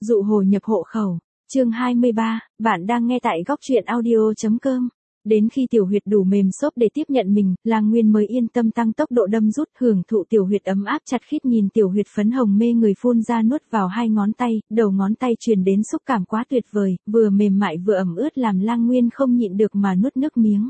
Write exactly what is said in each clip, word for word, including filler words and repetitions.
Dụ hồ nhập hộ khẩu. Chương hai mươi ba, bạn đang nghe tại góc truyện audio.com. Đến khi tiểu huyệt đủ mềm xốp để tiếp nhận mình, Lang Nguyên mới yên tâm tăng tốc độ đâm rút, hưởng thụ tiểu huyệt ấm áp chặt khít, nhìn tiểu huyệt phấn hồng mê người phun ra nuốt vào hai ngón tay, đầu ngón tay truyền đến xúc cảm quá tuyệt vời, vừa mềm mại vừa ẩm ướt làm Lang Nguyên không nhịn được mà nuốt nước miếng.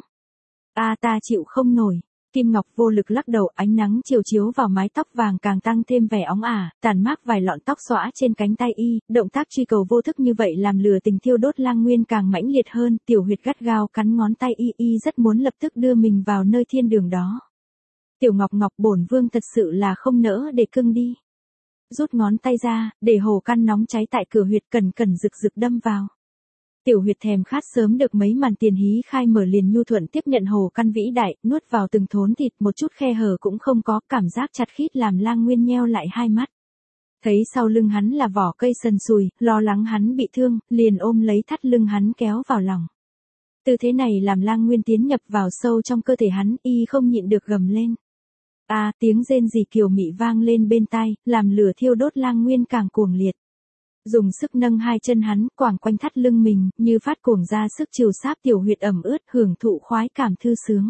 A ta chịu không nổi. Kim Ngọc vô lực lắc đầu, ánh nắng chiều chiếu vào mái tóc vàng càng tăng thêm vẻ óng ả, tàn mát vài lọn tóc xõa trên cánh tay y, động tác truy cầu vô thức như vậy làm lửa tình thiêu đốt Lang Nguyên càng mãnh liệt hơn, tiểu huyệt gắt gao cắn ngón tay y, y rất muốn lập tức đưa mình vào nơi thiên đường đó. Tiểu Ngọc Ngọc, bổn vương thật sự là không nỡ để cưng đi. Rút ngón tay ra, để hồ căn nóng cháy tại cửa huyệt cẩn cẩn rực rực đâm vào. Tiểu huyệt thèm khát sớm được mấy màn tiền hí khai mở liền nhu thuận tiếp nhận hồ căn vĩ đại, nuốt vào từng thốn thịt, một chút khe hở cũng không có, cảm giác chặt khít làm Lang Nguyên nheo lại hai mắt. Thấy sau lưng hắn là vỏ cây sần sùi, lo lắng hắn bị thương, liền ôm lấy thắt lưng hắn kéo vào lòng. Tư thế này làm Lang Nguyên tiến nhập vào sâu trong cơ thể hắn, y không nhịn được gầm lên. A à, tiếng rên rỉ kiều mị vang lên bên tai, làm lửa thiêu đốt Lang Nguyên càng cuồng liệt. Dùng sức nâng hai chân hắn, quàng quanh thắt lưng mình, như phát cuồng ra sức chiều sáp tiểu huyệt ẩm ướt, hưởng thụ khoái cảm thư sướng.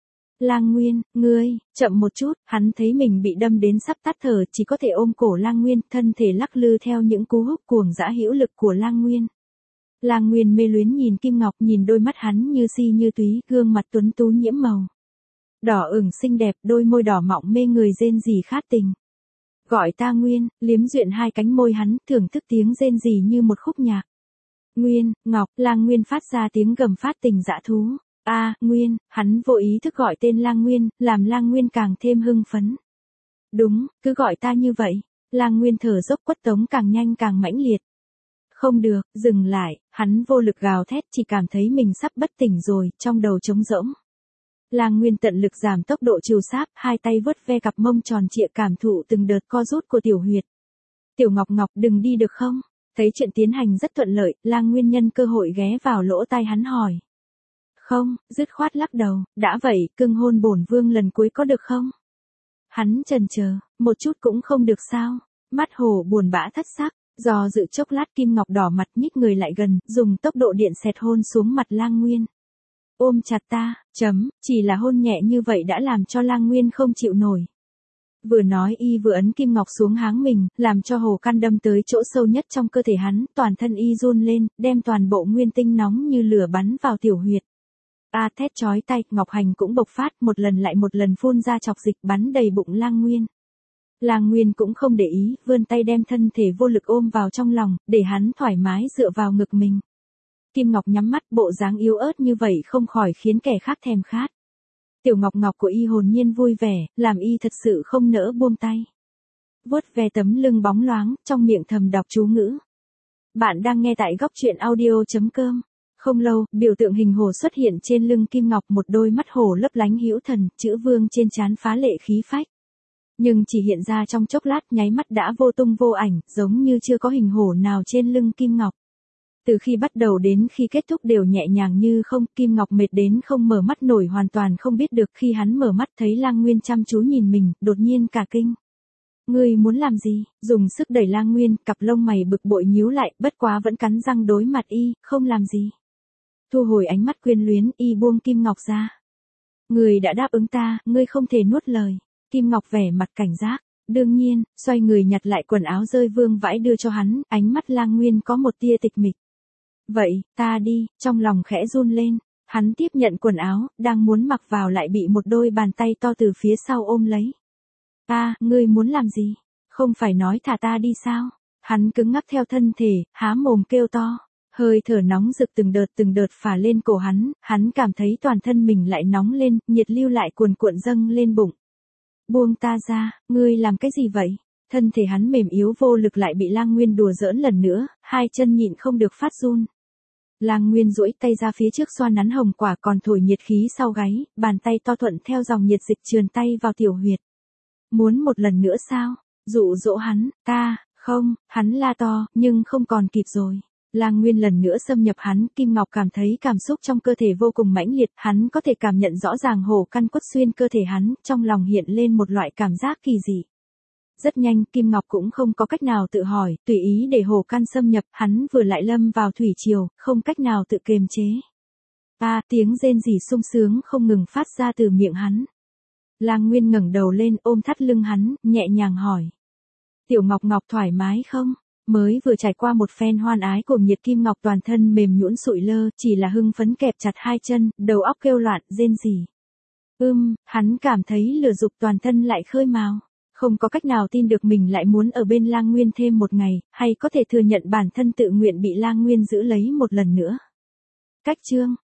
Lang Nguyên, ngươi, chậm một chút, hắn thấy mình bị đâm đến sắp tắt thở, chỉ có thể ôm cổ Lang Nguyên, thân thể lắc lư theo những cú húc cuồng dã hữu lực của Lang Nguyên. Lang Nguyên mê luyến nhìn Kim Ngọc, nhìn đôi mắt hắn như si như túy, gương mặt tuấn tú nhiễm màu. Đỏ ửng xinh đẹp, đôi môi đỏ mọng mê người rên rỉ khát tình. Gọi ta Nguyên, liếm duyện hai cánh môi hắn, thưởng thức tiếng rên rỉ như một khúc nhạc. Nguyên, Ngọc, Lang Nguyên phát ra tiếng gầm phát tình dã thú. A, à, Nguyên, hắn vô ý thức gọi tên Lang Nguyên, làm Lang Nguyên càng thêm hưng phấn. Đúng, cứ gọi ta như vậy. Lang Nguyên thở dốc quất tống càng nhanh càng mãnh liệt. Không được, dừng lại, hắn vô lực gào thét, chỉ cảm thấy mình sắp bất tỉnh rồi, trong đầu trống rỗng. Lang Nguyên tận lực giảm tốc độ chiều sáp, hai tay vuốt ve cặp mông tròn trịa cảm thụ từng đợt co rút của tiểu huyệt. Tiểu Ngọc Ngọc, đừng đi được không? Thấy chuyện tiến hành rất thuận lợi, Lang Nguyên nhân cơ hội ghé vào lỗ tai hắn hỏi. Không, dứt khoát lắc đầu, đã vậy, cưng hôn bổn vương lần cuối có được không? Hắn chần chờ, một chút cũng không được sao? Mắt hồ buồn bã thất sắc, do dự chốc lát Kim Ngọc đỏ mặt nhích người lại gần, dùng tốc độ điện xẹt hôn xuống mặt Lang Nguyên. Ôm chặt ta, chấm, chỉ là hôn nhẹ như vậy đã làm cho Lang Nguyên không chịu nổi. Vừa nói y vừa ấn Kim Ngọc xuống háng mình, làm cho hồ căn đâm tới chỗ sâu nhất trong cơ thể hắn, toàn thân y run lên, đem toàn bộ nguyên tinh nóng như lửa bắn vào tiểu huyệt. A à, thét chói tai, Ngọc Hành cũng bộc phát, một lần lại một lần phun ra chọc dịch bắn đầy bụng Lang Nguyên. Lang Nguyên cũng không để ý, vươn tay đem thân thể vô lực ôm vào trong lòng, để hắn thoải mái dựa vào ngực mình. Kim Ngọc nhắm mắt, bộ dáng yếu ớt như vậy không khỏi khiến kẻ khác thèm khát. Tiểu Ngọc Ngọc của y hồn nhiên vui vẻ, làm y thật sự không nỡ buông tay. Vuốt ve tấm lưng bóng loáng, trong miệng thầm đọc chú ngữ. Bạn đang nghe tại góc truyện audio.com. Không lâu, biểu tượng hình hổ xuất hiện trên lưng Kim Ngọc, một đôi mắt hổ lấp lánh hữu thần, chữ vương trên trán phá lệ khí phách. Nhưng chỉ hiện ra trong chốc lát, nháy mắt đã vô tung vô ảnh, giống như chưa có hình hổ nào trên lưng Kim Ngọc. Từ khi bắt đầu đến khi kết thúc đều nhẹ nhàng như không, Kim Ngọc mệt đến không mở mắt nổi, hoàn toàn không biết được, khi hắn mở mắt thấy Lang Nguyên chăm chú nhìn mình, đột nhiên cả kinh. Ngươi muốn làm gì? Dùng sức đẩy Lang Nguyên, cặp lông mày bực bội nhíu lại, bất quá vẫn cắn răng đối mặt y, không làm gì. Thu hồi ánh mắt quyến luyến, y buông Kim Ngọc ra. Ngươi đã đáp ứng ta, ngươi không thể nuốt lời. Kim Ngọc vẻ mặt cảnh giác. Đương nhiên, xoay người nhặt lại quần áo rơi vương vãi đưa cho hắn, ánh mắt Lang Nguyên có một tia tịch mịch. Vậy, ta đi, trong lòng khẽ run lên, hắn tiếp nhận quần áo, đang muốn mặc vào lại bị một đôi bàn tay to từ phía sau ôm lấy. A, à, ngươi muốn làm gì? Không phải nói thả ta đi sao? Hắn cứng ngắc theo thân thể, há mồm kêu to. Hơi thở nóng rực từng đợt từng đợt phả lên cổ hắn, hắn cảm thấy toàn thân mình lại nóng lên, nhiệt lưu lại cuồn cuộn dâng lên bụng. Buông ta ra, ngươi làm cái gì vậy? Thân thể hắn mềm yếu vô lực lại bị Lang Nguyên đùa giỡn lần nữa, hai chân nhịn không được phát run. Lang Nguyên duỗi tay ra phía trước xoa nắn hồng quả còn thổi nhiệt khí sau gáy, bàn tay to thuận theo dòng nhiệt dịch trườn tay vào tiểu huyệt. Muốn một lần nữa sao? Dụ dỗ hắn, ta, không, hắn la to, nhưng không còn kịp rồi. Lang Nguyên lần nữa xâm nhập hắn, Kim Ngọc cảm thấy cảm xúc trong cơ thể vô cùng mãnh liệt, hắn có thể cảm nhận rõ ràng hổ căn quất xuyên cơ thể hắn, trong lòng hiện lên một loại cảm giác kỳ dị. Rất nhanh, Kim Ngọc cũng không có cách nào tự hỏi, tùy ý để Hồ Can xâm nhập, hắn vừa lại lâm vào thủy triều, không cách nào tự kiềm chế. A, à, tiếng rên rỉ sung sướng không ngừng phát ra từ miệng hắn. Lang Nguyên ngẩng đầu lên ôm thắt lưng hắn, nhẹ nhàng hỏi. Tiểu Ngọc Ngọc thoải mái không? Mới vừa trải qua một phen hoan ái cuồng nhiệt, Kim Ngọc toàn thân mềm nhũn sụi lơ, chỉ là hưng phấn kẹp chặt hai chân, đầu óc kêu loạn, rên rỉ. Ưm, hắn cảm thấy lửa dục toàn thân lại khơi mào. Không có cách nào tin được mình lại muốn ở bên Lang Nguyên thêm một ngày, hay có thể thừa nhận bản thân tự nguyện bị Lang Nguyên giữ lấy một lần nữa. Cách chương